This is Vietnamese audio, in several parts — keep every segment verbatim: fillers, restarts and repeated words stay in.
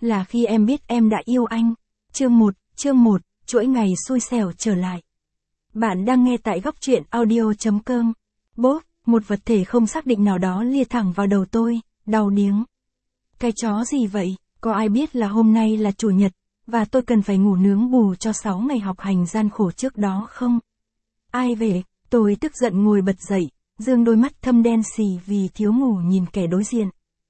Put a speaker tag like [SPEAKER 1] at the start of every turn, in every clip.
[SPEAKER 1] là khi em biết em đã yêu anh. Chương một, chương một, chuỗi ngày xui xẻo trở lại. Bạn đang nghe tại góc truyện audio chấm com. Bốp, một vật thể không xác định nào đó lia thẳng vào đầu tôi, đau điếng. Cái chó gì vậy? Có ai biết là hôm nay là chủ nhật, và tôi cần phải ngủ nướng bù cho sáu ngày học hành gian khổ trước đó không? Ai về? Tôi tức giận ngồi bật dậy, dương đôi mắt thâm đen xì vì thiếu ngủ nhìn kẻ đối diện.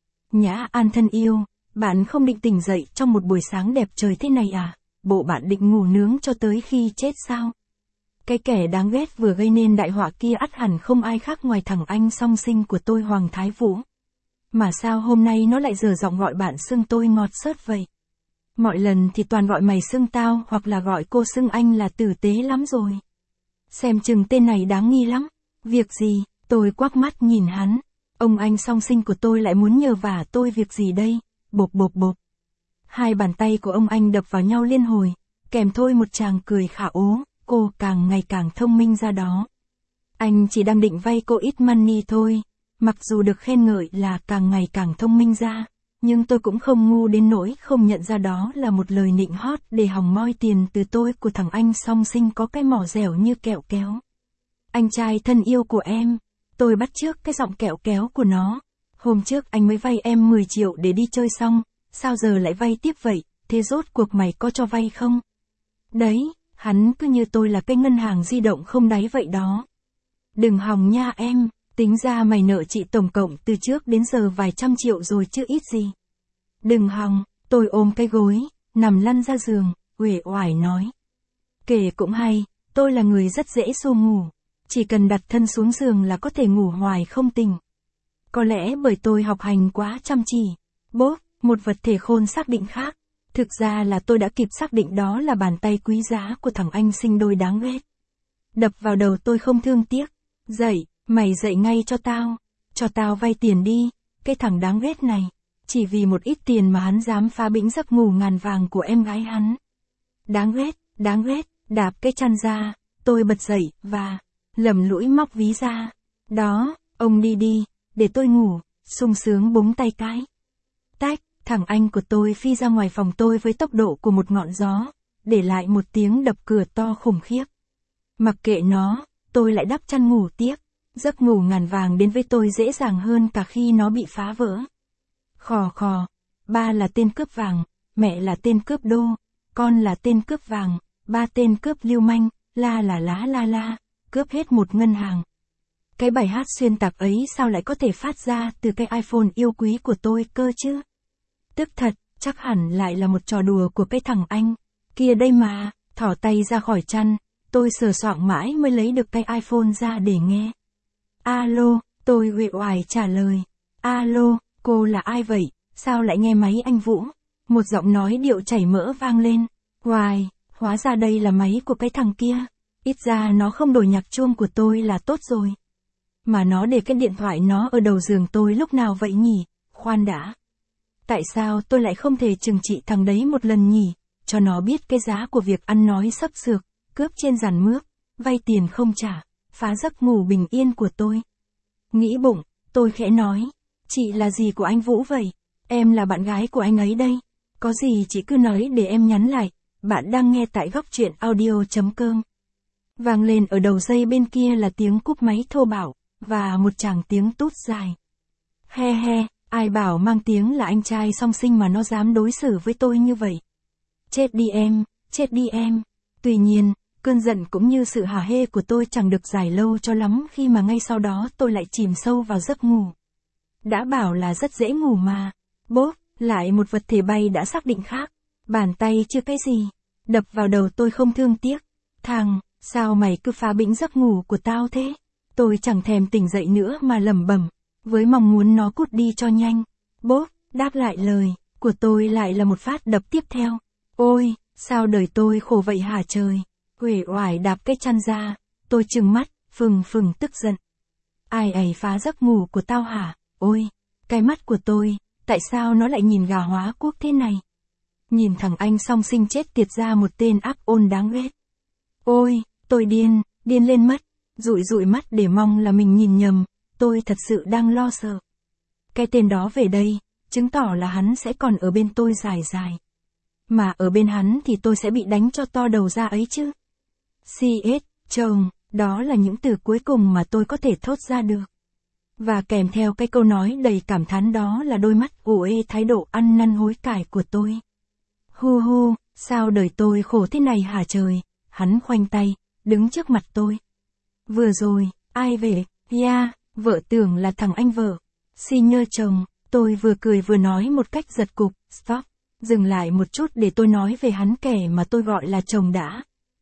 [SPEAKER 1] Nhã An thân yêu, bạn không định tỉnh dậy trong một buổi sáng đẹp trời thế này à? Bộ bạn định ngủ nướng cho tới khi chết sao? Cái kẻ đáng ghét vừa gây nên đại họa kia ắt hẳn không ai khác ngoài thằng anh song sinh của tôi Hoàng Thái Vũ. Mà sao hôm nay nó lại dở giọng gọi bạn xưng tôi ngọt xớt vậy? Mọi lần thì toàn gọi mày xưng tao hoặc là gọi cô xưng anh là tử tế lắm rồi. Xem chừng tên này đáng nghi lắm. Việc gì? Tôi quắc mắt nhìn hắn. Ông anh song sinh của tôi lại muốn nhờ vả tôi việc gì đây? Bộp bộp bộp. Hai bàn tay của ông anh đập vào nhau liên hồi, kèm thôi một tràng cười khả ố, cô càng ngày càng thông minh ra đó. Anh chỉ đang định vay cô ít money thôi, mặc dù được khen ngợi là càng ngày càng thông minh ra, nhưng tôi cũng không ngu đến nỗi không nhận ra đó là một lời nịnh hót để hòng moi tiền từ tôi của thằng anh song sinh có cái mỏ dẻo như kẹo kéo. Anh trai thân yêu của em, tôi bắt chước cái giọng kẹo kéo của nó. Hôm trước anh mới vay em mười triệu để đi chơi xong, sao giờ lại vay tiếp vậy, thế rốt cuộc mày có cho vay không? Đấy, hắn cứ như tôi là cái ngân hàng di động không đáy vậy đó. Đừng hòng nha em, tính ra mày nợ chị tổng cộng từ trước đến giờ vài trăm triệu rồi chứ ít gì. Đừng hòng, tôi ôm cái gối, nằm lăn ra giường, uể oải nói. Kể cũng hay, tôi là người rất dễ xô ngủ, chỉ cần đặt thân xuống giường là có thể ngủ hoài không tỉnh. Có lẽ bởi tôi học hành quá chăm chỉ. Bốp, một vật thể khôn xác định khác. Thực ra là tôi đã kịp xác định đó là bàn tay quý giá của thằng anh sinh đôi đáng ghét. Đập vào đầu tôi không thương tiếc. Dậy, mày dậy ngay cho tao. Cho tao vay tiền đi, cái thằng đáng ghét này. Chỉ vì một ít tiền mà hắn dám phá bĩnh giấc ngủ ngàn vàng của em gái hắn. Đáng ghét, đáng ghét, đạp cái chăn ra, tôi bật dậy và lầm lũi móc ví ra. Đó, ông đi đi, để tôi ngủ, sung sướng búng tay cái. Tách, thằng anh của tôi phi ra ngoài phòng tôi với tốc độ của một ngọn gió, để lại một tiếng đập cửa to khủng khiếp. Mặc kệ nó, tôi lại đắp chăn ngủ tiếp, giấc ngủ ngàn vàng đến với tôi dễ dàng hơn cả khi nó bị phá vỡ. Khò khò, ba là tên cướp vàng, mẹ là tên cướp đô, con là tên cướp vàng, ba tên cướp lưu manh, la là lá la la, cướp hết một ngân hàng. Cái bài hát xuyên tạc ấy sao lại có thể phát ra từ cái iPhone yêu quý của tôi cơ chứ? Tức thật, chắc hẳn lại là một trò đùa của cái thằng anh kia đây mà. Thỏ tay ra khỏi chăn, tôi sờ soạng mãi mới lấy được cái iPhone ra để nghe. Alo, tôi uể oải trả lời. Alo, cô là ai vậy? Sao lại nghe máy anh Vũ? Một giọng nói điệu chảy mỡ vang lên. Hoài, hóa ra đây là máy của cái thằng kia. Ít ra nó không đổi nhạc chuông của tôi là tốt rồi. Mà nó để cái điện thoại nó ở đầu giường tôi lúc nào vậy nhỉ? Khoan đã. Tại sao tôi lại không thể trừng trị thằng đấy một lần nhỉ? Cho nó biết cái giá của việc ăn nói sấp sược, cướp trên giàn mướp, vay tiền không trả, phá giấc ngủ bình yên của tôi. Nghĩ bụng, tôi khẽ nói. Chị là gì của anh Vũ vậy? Em là bạn gái của anh ấy đây. Có gì chị cứ nói để em nhắn lại. Bạn đang nghe tại góc truyện audio chấm com. Vang lên ở đầu dây bên kia là tiếng cúp máy thô bạo, và một tràng tiếng tút dài. He he, ai bảo mang tiếng là anh trai song sinh mà nó dám đối xử với tôi như vậy. Chết đi em, chết đi em. Tuy nhiên, cơn giận cũng như sự hả hê của tôi chẳng được dài lâu cho lắm khi mà ngay sau đó tôi lại chìm sâu vào giấc ngủ. Đã bảo là rất dễ ngủ mà. Bốp, lại một vật thể bay đã xác định khác. Bàn tay chưa cái gì. Đập vào đầu tôi không thương tiếc. Thằng, sao mày cứ phá bĩnh giấc ngủ của tao thế? Tôi chẳng thèm tỉnh dậy nữa mà lẩm bẩm, với mong muốn nó cút đi cho nhanh. Bốp, đáp lại lời của tôi lại là một phát đập tiếp theo. Ôi, sao đời tôi khổ vậy hả trời? Uể oải đạp cái chăn ra, tôi trừng mắt, phừng phừng tức giận. Ai ấy phá giấc ngủ của tao hả? Ôi, cái mắt của tôi, tại sao nó lại nhìn gà hóa quốc thế này? Nhìn thằng anh song sinh chết tiệt ra một tên ác ôn đáng ghét. Ôi, tôi điên, điên lên mất. Dụi dụi mắt để mong là mình nhìn nhầm, tôi thật sự đang lo sợ. Cái tên đó về đây, chứng tỏ là hắn sẽ còn ở bên tôi dài dài. Mà ở bên hắn thì tôi sẽ bị đánh cho to đầu ra ấy chứ. xê ét, chồng, đó là những từ cuối cùng mà tôi có thể thốt ra được. Và kèm theo cái câu nói đầy cảm thán đó là đôi mắt ủ ê thái độ ăn năn hối cải của tôi. Hu hu, sao đời tôi khổ thế này hả trời, hắn khoanh tay, đứng trước mặt tôi. Vừa rồi, ai về, ya, vợ tưởng là thằng anh vợ. Xin nhờ chồng, tôi vừa cười vừa nói một cách giật cục, stop, dừng lại một chút để tôi nói về hắn kẻ mà tôi gọi là chồng đã.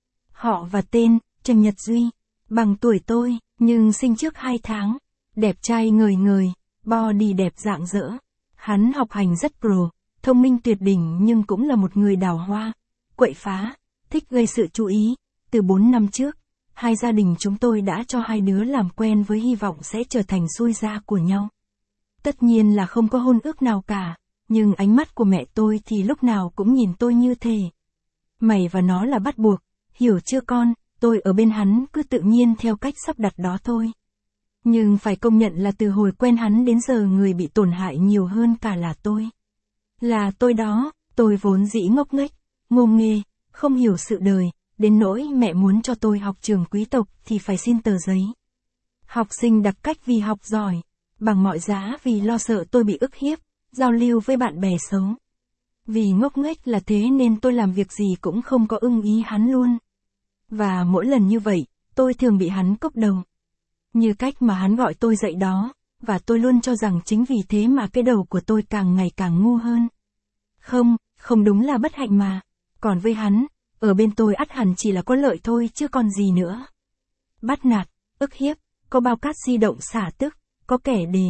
[SPEAKER 1] Họ và tên, Trần Nhật Duy, bằng tuổi tôi, nhưng sinh trước hai tháng, đẹp trai ngời ngời, body đẹp rạng rỡ. Hắn học hành rất pro, thông minh tuyệt đỉnh nhưng cũng là một người đào hoa, quậy phá, thích gây sự chú ý. Từ bốn năm trước, hai gia đình chúng tôi đã cho hai đứa làm quen với hy vọng sẽ trở thành xuôi gia của nhau. Tất nhiên là không có hôn ước nào cả, nhưng ánh mắt của mẹ tôi thì lúc nào cũng nhìn tôi như thế. Mày và nó là bắt buộc, hiểu chưa con, tôi ở bên hắn cứ tự nhiên theo cách sắp đặt đó thôi. Nhưng phải công nhận là từ hồi quen hắn đến giờ người bị tổn hại nhiều hơn cả là tôi. Là tôi đó, tôi vốn dĩ ngốc nghếch, ngô nghê, không hiểu sự đời, đến nỗi mẹ muốn cho tôi học trường quý tộc thì phải xin tờ giấy. Học sinh đặc cách vì học giỏi, bằng mọi giá vì lo sợ tôi bị ức hiếp, giao lưu với bạn bè xấu. Vì ngốc nghếch là thế nên tôi làm việc gì cũng không có ưng ý hắn luôn. Và mỗi lần như vậy, tôi thường bị hắn cốc đầu. Như cách mà hắn gọi tôi dậy đó, và tôi luôn cho rằng chính vì thế mà cái đầu của tôi càng ngày càng ngu hơn. Không, không đúng là bất hạnh mà. Còn với hắn, ở bên tôi ắt hẳn chỉ là có lợi thôi chứ còn gì nữa. Bắt nạt, ức hiếp, có bao cát di động xả tức, có kẻ đề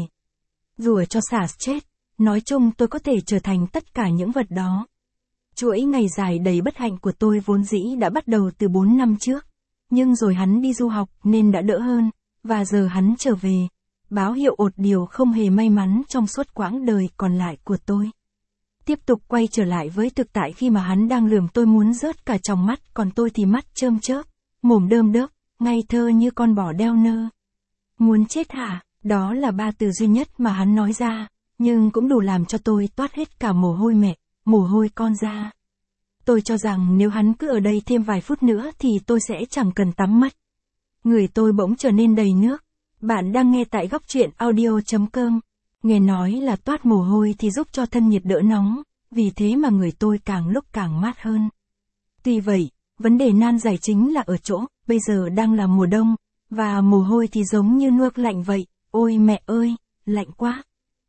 [SPEAKER 1] rủa cho xả stress, nói chung tôi có thể trở thành tất cả những vật đó. Chuỗi ngày dài đầy bất hạnh của tôi vốn dĩ đã bắt đầu từ bốn năm trước, nhưng rồi hắn đi du học nên đã đỡ hơn, và giờ hắn trở về, báo hiệu ột điều không hề may mắn trong suốt quãng đời còn lại của tôi. Tiếp tục quay trở lại với thực tại khi mà hắn đang lườm tôi muốn rớt cả tròng mắt, còn tôi thì mắt chơm chớp, mồm đơm đớp, ngây thơ như con bò đeo nơ. Muốn chết hả? Đó là ba từ duy nhất mà hắn nói ra, nhưng cũng đủ làm cho tôi toát hết cả mồ hôi mẹ, mồ hôi con ra. Tôi cho rằng nếu hắn cứ ở đây thêm vài phút nữa thì tôi sẽ chẳng cần tắm mất. Người tôi bỗng trở nên đầy nước. Bạn đang nghe tại góc truyện audio chấm com. Nghe nói là toát mồ hôi thì giúp cho thân nhiệt đỡ nóng, vì thế mà người tôi càng lúc càng mát hơn. Tuy vậy, vấn đề nan giải chính là ở chỗ, bây giờ đang là mùa đông, và mồ hôi thì giống như nước lạnh vậy, ôi mẹ ơi, lạnh quá.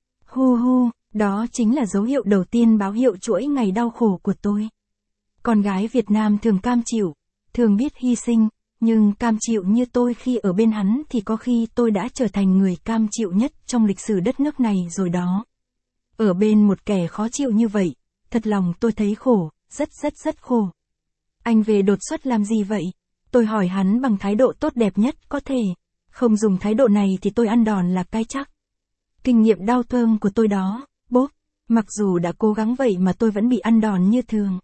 [SPEAKER 1] Hu hu, đó chính là dấu hiệu đầu tiên báo hiệu chuỗi ngày đau khổ của tôi. Con gái Việt Nam thường cam chịu, thường biết hy sinh, nhưng cam chịu như tôi khi ở bên hắn thì có khi tôi đã trở thành người cam chịu nhất trong lịch sử đất nước này rồi đó. Ở bên một kẻ khó chịu như vậy, thật lòng tôi thấy khổ, rất rất rất khổ. Anh về đột xuất làm gì vậy? Tôi hỏi hắn bằng thái độ tốt đẹp nhất có thể. Không dùng thái độ này thì tôi ăn đòn là cái chắc. Kinh nghiệm đau thương của tôi đó, bốp. Mặc dù đã cố gắng vậy mà tôi vẫn bị ăn đòn như thường.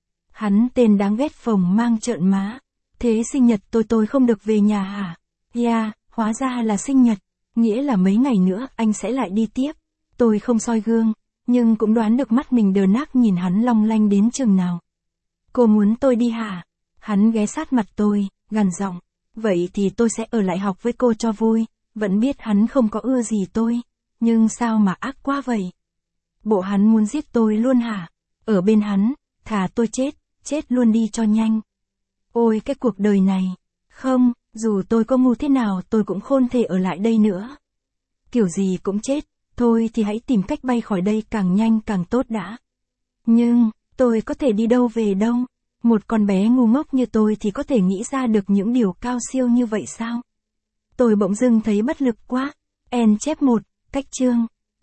[SPEAKER 1] Hắn tên đáng ghét phồng mang trợn má. Thế sinh nhật tôi tôi không được về nhà hả? Yeah, hóa ra là sinh nhật. Nghĩa là mấy ngày nữa anh sẽ lại đi tiếp. Tôi không soi gương, nhưng cũng đoán được mắt mình đờ nác nhìn hắn long lanh đến chừng nào. Cô muốn tôi đi hả? Hắn ghé sát mặt tôi, gằn giọng. Vậy thì tôi sẽ ở lại học với cô cho vui. Vẫn biết hắn không có ưa gì tôi. Nhưng sao mà ác quá vậy? Bộ hắn muốn giết tôi luôn hả? Ở bên hắn, thà tôi chết, chết luôn đi cho nhanh. Ôi cái cuộc đời này. Không, dù tôi có ngu thế nào tôi cũng không thể ở lại đây nữa. Kiểu gì cũng chết, thôi thì hãy tìm cách bay khỏi đây càng nhanh càng tốt đã. Nhưng, tôi có thể đi đâu về đâu? Một con bé ngu ngốc như tôi thì có thể nghĩ ra được những điều cao siêu như vậy sao? Tôi bỗng dưng thấy bất lực quá. En chép một, cách chương.